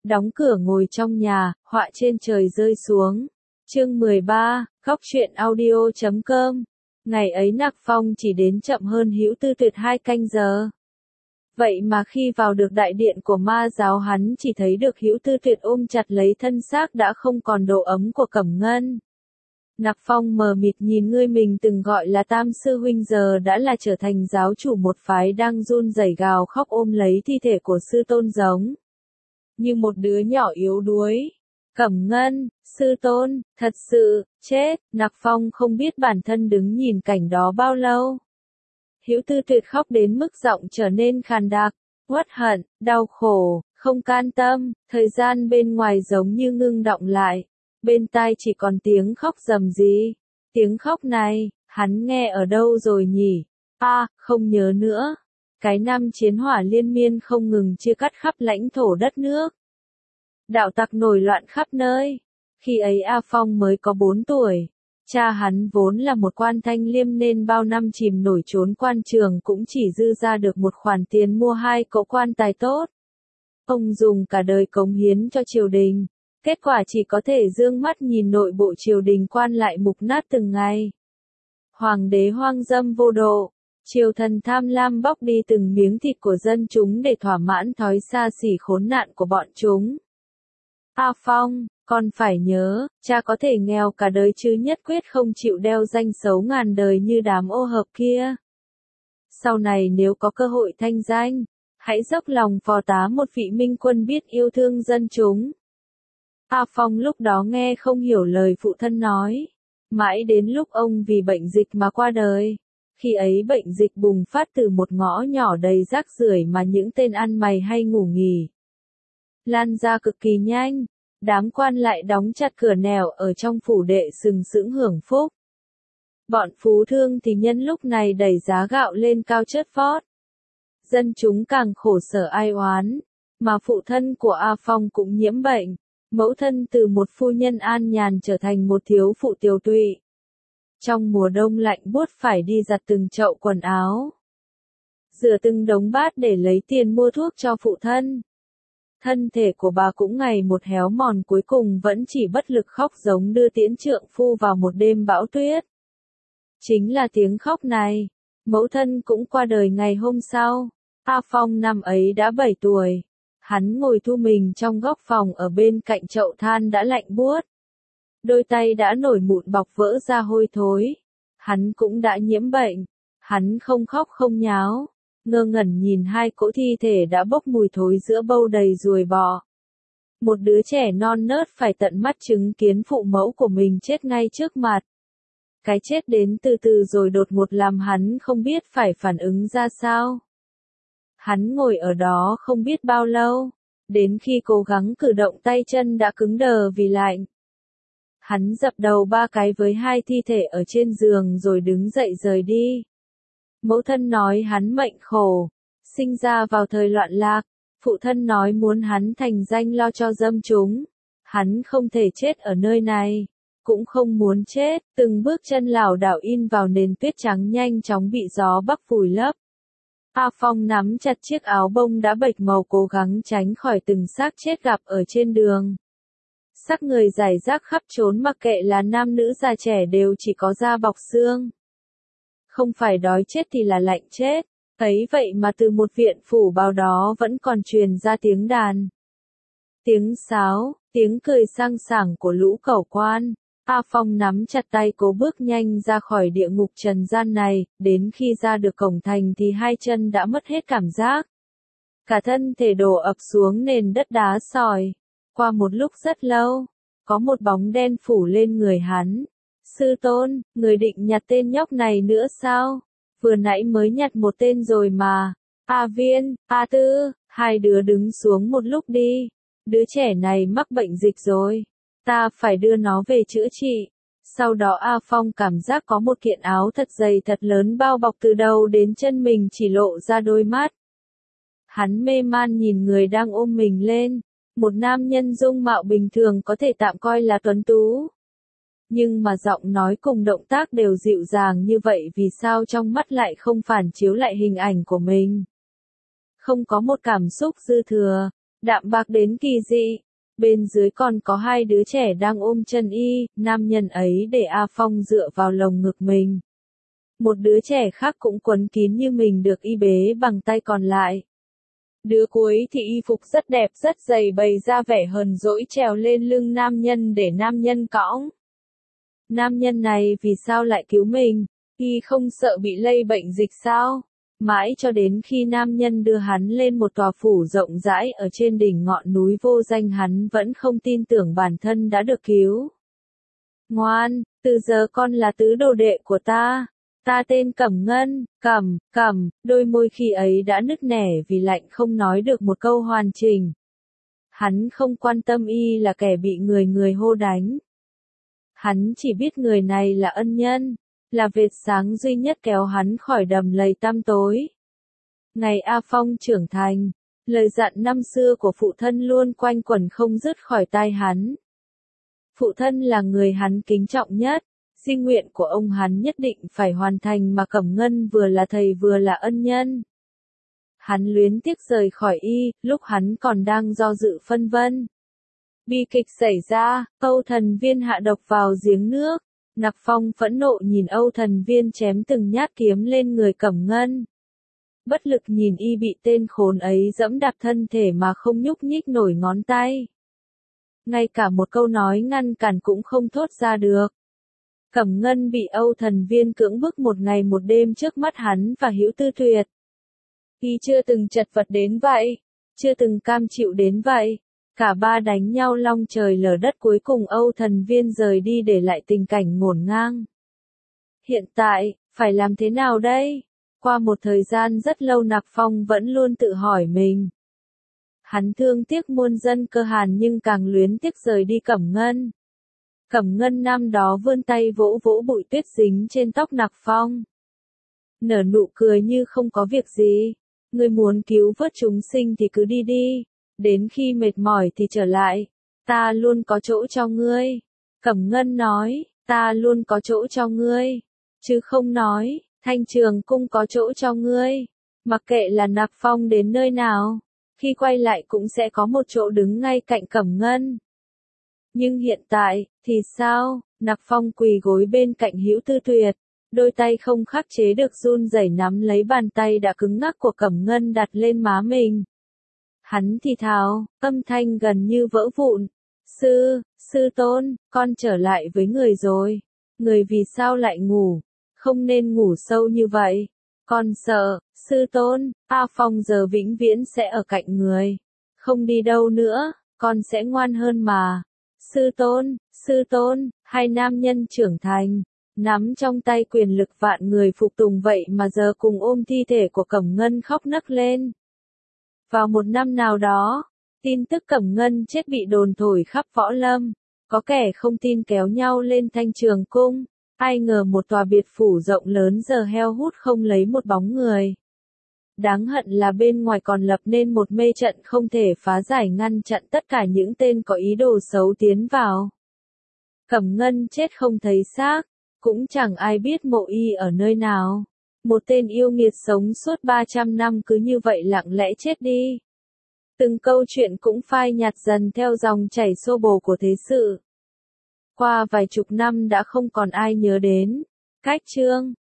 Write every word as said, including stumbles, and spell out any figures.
đóng cửa ngồi trong nhà, họa trên trời rơi xuống. Chương mười ba, Góc truyện audio chấm com. Ngày ấy Nặc Phong chỉ đến chậm hơn Hữu Tư Tuyệt hai canh giờ. Vậy mà khi vào được đại điện của ma giáo hắn chỉ thấy được Hữu Tư Tuyệt ôm chặt lấy thân xác đã không còn độ ấm của Cẩm Ngân. Nặc Phong mờ mịt nhìn người mình từng gọi là Tam Sư Huynh giờ đã là trở thành giáo chủ một phái đang run rẩy gào khóc ôm lấy thi thể của sư tôn giống như một đứa nhỏ yếu đuối. Cẩm Ngân, sư tôn, thật sự, chết, Nặc Phong không biết bản thân đứng nhìn cảnh đó bao lâu. Hữu Tư Tuyệt khóc đến mức giọng trở nên khàn đặc, uất hận, đau khổ, không can tâm, thời gian bên ngoài giống như ngưng đọng lại. Bên tai chỉ còn tiếng khóc rầm rì. Tiếng khóc này, hắn nghe ở đâu rồi nhỉ? A, à, không nhớ nữa. Cái năm chiến hỏa liên miên không ngừng chia cắt khắp lãnh thổ đất nước. Đạo tặc nổi loạn khắp nơi. Khi ấy A Phong mới có bốn tuổi. Cha hắn vốn là một quan thanh liêm nên bao năm chìm nổi trốn quan trường cũng chỉ dư ra được một khoản tiền mua hai cỗ quan tài tốt. Ông dùng cả đời cống hiến cho triều đình. Kết quả chỉ có thể dương mắt nhìn nội bộ triều đình quan lại mục nát từng ngày. Hoàng đế hoang dâm vô độ, triều thần tham lam bóc đi từng miếng thịt của dân chúng để thỏa mãn thói xa xỉ khốn nạn của bọn chúng. A Phong, con phải nhớ, cha có thể nghèo cả đời chứ nhất quyết không chịu đeo danh xấu ngàn đời như đám ô hợp kia. Sau này nếu có cơ hội thanh danh, hãy dốc lòng phò tá một vị minh quân biết yêu thương dân chúng. A Phong lúc đó nghe không hiểu lời phụ thân nói. Mãi đến lúc ông vì bệnh dịch mà qua đời. Khi ấy bệnh dịch bùng phát từ một ngõ nhỏ đầy rác rưởi mà những tên ăn mày hay ngủ nghỉ. Lan ra cực kỳ nhanh. Đám quan lại đóng chặt cửa nẻo ở trong phủ đệ sừng sững hưởng phúc. Bọn phú thương thì nhân lúc này đẩy giá gạo lên cao chớt vót. Dân chúng càng khổ sở ai oán. Mà phụ thân của A Phong cũng nhiễm bệnh. Mẫu thân từ một phu nhân an nhàn trở thành một thiếu phụ tiều tụy. Trong mùa đông lạnh buốt phải đi giặt từng chậu quần áo. Rửa từng đống bát để lấy tiền mua thuốc cho phụ thân. Thân thể của bà cũng ngày một héo mòn cuối cùng vẫn chỉ bất lực khóc giống đưa tiễn trượng phu vào một đêm bão tuyết. Chính là tiếng khóc này, mẫu thân cũng qua đời ngày hôm sau. A Phong năm ấy đã bảy tuổi. Hắn ngồi thu mình trong góc phòng ở bên cạnh chậu than đã lạnh buốt. Đôi tay đã nổi mụn bọc vỡ ra hôi thối. Hắn cũng đã nhiễm bệnh. Hắn không khóc không nháo. Ngơ ngẩn nhìn hai cỗ thi thể đã bốc mùi thối giữa bâu đầy ruồi bọ. Một đứa trẻ non nớt phải tận mắt chứng kiến phụ mẫu của mình chết ngay trước mặt. Cái chết đến từ từ rồi đột ngột làm hắn không biết phải phản ứng ra sao. Hắn ngồi ở đó không biết bao lâu, đến khi cố gắng cử động tay chân đã cứng đờ vì lạnh. Hắn dập đầu ba cái với hai thi thể ở trên giường rồi đứng dậy rời đi. Mẫu thân nói hắn mệnh khổ, sinh ra vào thời loạn lạc, phụ thân nói muốn hắn thành danh lo cho dâm chúng. Hắn không thể chết ở nơi này, cũng không muốn chết, từng bước chân lảo đảo in vào nền tuyết trắng nhanh chóng bị gió bắc vùi lấp. A Phong nắm chặt chiếc áo bông đã bệch màu cố gắng tránh khỏi từng xác chết gặp ở trên đường. Xác người rải rác khắp trốn mặc kệ là nam nữ già trẻ đều chỉ có da bọc xương. Không phải đói chết thì là lạnh chết, ấy vậy mà từ một viện phủ bao đó vẫn còn truyền ra tiếng đàn. Tiếng sáo, tiếng cười sang sảng của lũ cẩu quan. A Phong nắm chặt tay cố bước nhanh ra khỏi địa ngục trần gian này, đến khi ra được cổng thành thì hai chân đã mất hết cảm giác. Cả thân thể đổ ập xuống nền đất đá sỏi. Qua một lúc rất lâu, có một bóng đen phủ lên người hắn. Sư tôn, người định nhặt tên nhóc này nữa sao? Vừa nãy mới nhặt một tên rồi mà. A Viên, A Tư, hai đứa đứng xuống một lúc đi. Đứa trẻ này mắc bệnh dịch rồi. Ta phải đưa nó về chữa trị. Sau đó A Phong cảm giác có một kiện áo thật dày thật lớn bao bọc từ đầu đến chân mình chỉ lộ ra đôi mắt. Hắn mê man nhìn người đang ôm mình lên. Một nam nhân dung mạo bình thường có thể tạm coi là tuấn tú. Nhưng mà giọng nói cùng động tác đều dịu dàng như vậy vì sao trong mắt lại không phản chiếu lại hình ảnh của mình. Không có một cảm xúc dư thừa. đạm bạc đến kỳ dị. Bên dưới còn có hai đứa trẻ đang ôm chân y, nam nhân ấy để A Phong dựa vào lồng ngực mình. Một đứa trẻ khác cũng quấn kín như mình được y bế bằng tay còn lại. Đứa cuối thì y phục rất đẹp rất dày bày ra vẻ hờn dỗi trèo lên lưng nam nhân để nam nhân cõng. Nam nhân này vì sao lại cứu mình? Y không sợ bị lây bệnh dịch sao? Mãi cho đến khi nam nhân đưa hắn lên một tòa phủ rộng rãi ở trên đỉnh ngọn núi vô danh hắn vẫn không tin tưởng bản thân đã được cứu. Ngoan, từ giờ con là tứ đồ đệ của ta. Ta tên Cẩm Ngân, Cẩm, Cẩm, đôi môi khi ấy đã nứt nẻ vì lạnh không nói được một câu hoàn chỉnh. Hắn không quan tâm y là kẻ bị người người hô đánh. Hắn chỉ biết người này là ân nhân, là vệt sáng duy nhất kéo hắn khỏi đầm lầy tăm tối. Ngày A Phong trưởng thành, lời dặn năm xưa của phụ thân luôn quanh quẩn không dứt khỏi tai hắn. Phụ thân là người hắn kính trọng nhất, di nguyện của ông hắn nhất định phải hoàn thành mà Cẩm Ngân vừa là thầy vừa là ân nhân. Hắn luyến tiếc rời khỏi y, lúc hắn còn đang do dự phân vân. Bi kịch xảy ra, Âu Thần Viên hạ độc vào giếng nước. Nặc Phong phẫn nộ nhìn Âu Thần Viên chém từng nhát kiếm lên người Cẩm Ngân. Bất lực nhìn y bị tên khốn ấy dẫm đạp thân thể mà không nhúc nhích nổi ngón tay. Ngay cả một câu nói ngăn cản cũng không thốt ra được. Cẩm Ngân bị Âu Thần Viên cưỡng bức một ngày một đêm trước mắt hắn và Hữu Tư Tuyệt. Y chưa từng chật vật đến vậy, chưa từng cam chịu đến vậy. Cả ba đánh nhau long trời lở đất cuối cùng Âu Thần Viên rời đi để lại tình cảnh ngổn ngang. Hiện tại, phải làm thế nào đây? Qua một thời gian rất lâu Nặc Phong vẫn luôn tự hỏi mình. Hắn thương tiếc muôn dân Cơ Hàn nhưng càng luyến tiếc rời đi Cẩm Ngân. Cẩm Ngân năm đó vươn tay vỗ vỗ bụi tuyết dính trên tóc Nặc Phong. Nở nụ cười như không có việc gì. Ngươi muốn cứu vớt chúng sinh thì cứ đi đi. Đến khi mệt mỏi thì trở lại. Ta luôn có chỗ cho ngươi. Cẩm Ngân nói, ta luôn có chỗ cho ngươi. Chứ không nói, Thanh Trường Cung có chỗ cho ngươi. Mặc kệ là Nặc Phong đến nơi nào, khi quay lại cũng sẽ có một chỗ đứng ngay cạnh Cẩm Ngân. Nhưng hiện tại, thì sao? Nặc Phong quỳ gối bên cạnh Hữu Tư Tuyệt, đôi tay không khắc chế được run rẩy nắm lấy bàn tay đã cứng ngắc của Cẩm Ngân đặt lên má mình. Hắn thì thào, âm thanh gần như vỡ vụn. Sư, sư tôn, con trở lại với người rồi. Người vì sao lại ngủ? Không nên ngủ sâu như vậy. Con sợ, sư tôn, A Phong giờ vĩnh viễn sẽ ở cạnh người. Không đi đâu nữa, con sẽ ngoan hơn mà. Sư tôn, sư tôn, hai nam nhân trưởng thành, nắm trong tay quyền lực vạn người phục tùng vậy mà giờ cùng ôm thi thể của Cẩm Ngân khóc nấc lên. Vào một năm nào đó, tin tức Cẩm Ngân chết bị đồn thổi khắp võ lâm, có kẻ không tin kéo nhau lên Thanh Trường Cung, ai ngờ một tòa biệt phủ rộng lớn giờ heo hút không lấy một bóng người. Đáng hận là bên ngoài còn lập nên một mê trận không thể phá giải ngăn chặn tất cả những tên có ý đồ xấu tiến vào. Cẩm Ngân chết không thấy xác, cũng chẳng ai biết mộ y ở nơi nào. Một tên yêu nghiệt sống suốt ba trăm năm cứ như vậy lặng lẽ chết đi. Từng câu chuyện cũng phai nhạt dần theo dòng chảy xô bồ của thế sự. Qua vài chục năm đã không còn ai nhớ đến. Cách chương